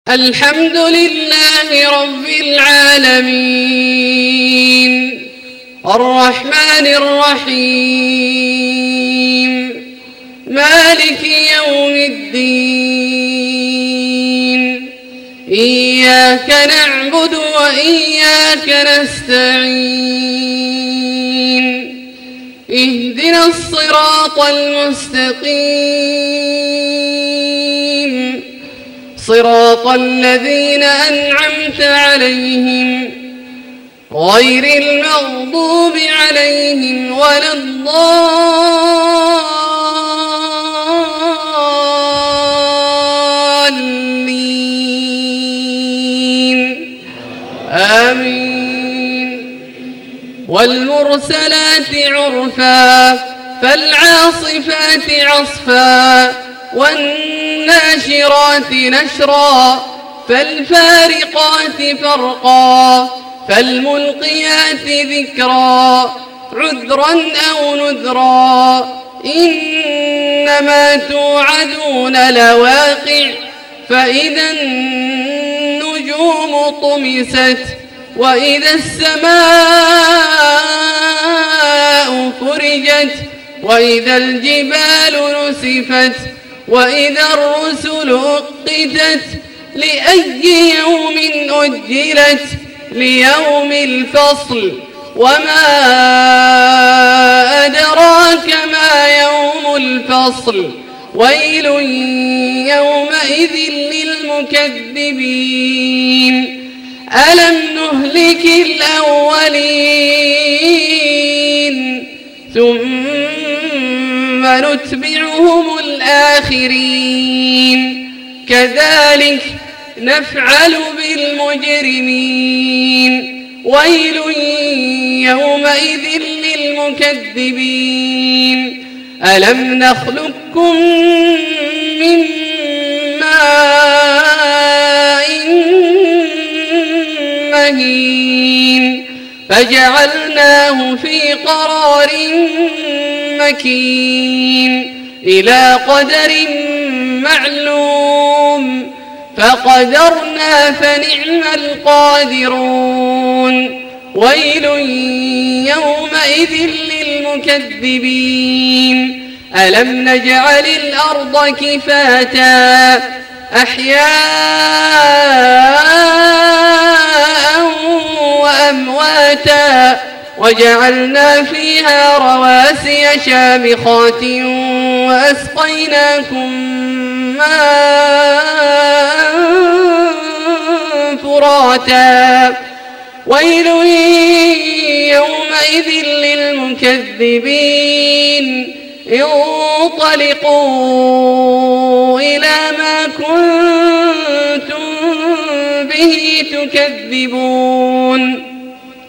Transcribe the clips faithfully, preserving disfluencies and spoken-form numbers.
الحمد لله رب العالمين الرحمن الرحيم مالك يوم الدين إياك نعبد وإياك نستعين اهدنا الصراط المستقيم صراط الذين أنعمت عليهم غير المغضوب عليهم ولا الضالين آمين. والمرسلات عرفا فالعاصفات عصفا والناشرات نشرا فالفارقات فرقا فالملقيات ذكرا عذرا أو نذرا إنما توعدون لواقع فإذا النجوم طمست وإذا السماء فرجت وإذا الجبال نسفت وإذا الرسل أقتت لأي يوم أجلت ليوم الفصل وما أدراك ما يوم الفصل ويل يومئذ للمكذبين ألم نهلك الأولين ثم نتبعهم الآخرين كذلك نفعل بالمجرمين ويل يومئذ للمكذبين ألم نخلقكم من ماء مهين فجعلناه في قرار مكين إلى قدر معلوم فقدرنا فنعم القادرون ويل يومئذ للمكذبين ألم نجعل الأرض كفاتا أحياء وأمواتا وجعلنا فيها رواسي شامخات وأسقيناكم ماء فراتا ويل يومئذ للمكذبين انطلقوا إلى ما كنتم به تكذبون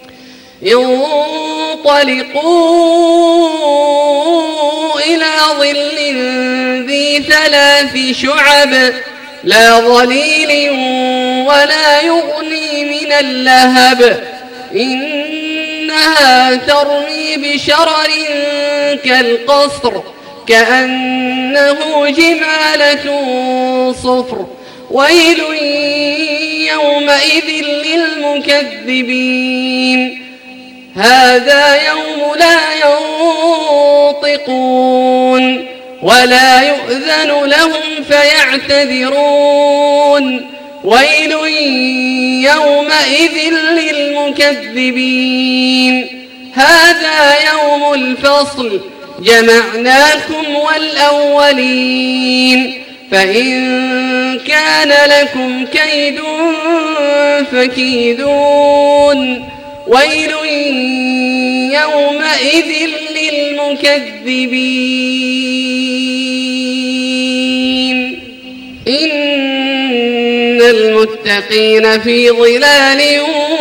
انطلقوا إلى ظل ذي ثلاث شعب لا ظليل ولا يغني من اللهب إنها ترمي بشرر كالقصر كأنه جمالة صفر ويل يومئذ للمكذبين هذا يوم لا ينطقون ولا يؤذن لهم فيعتذرون ويل يومئذ للمكذبين هذا يوم الفصل جمعناكم والأولين فإن كان لكم كيد فكيدون ويل يومئذ للمكذبين إن المتقين في ظلال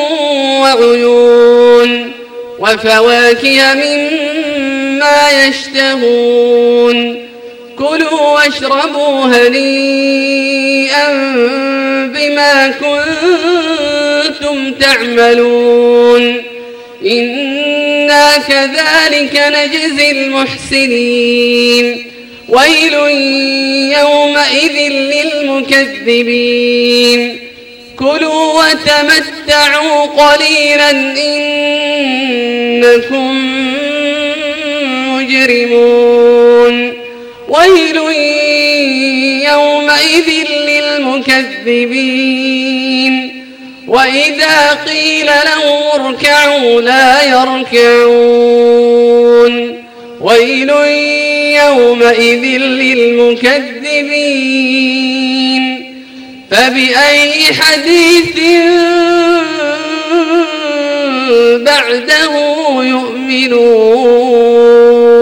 وعيون وفواكه مما يشتهون كلوا واشربوا هنيئا بما كنتم تعملون إنا كذلك نجزي المحسنين ويل يومئذ للمحسنين للمكذبين كلوا وتمتعوا قليلا إنكم مجرمون ويل يومئذ للمكذبين وإذا قيل لهم اركعوا لا يركعون ويل يومئذ للمكذبين فبأي حديث بعده يؤمنون.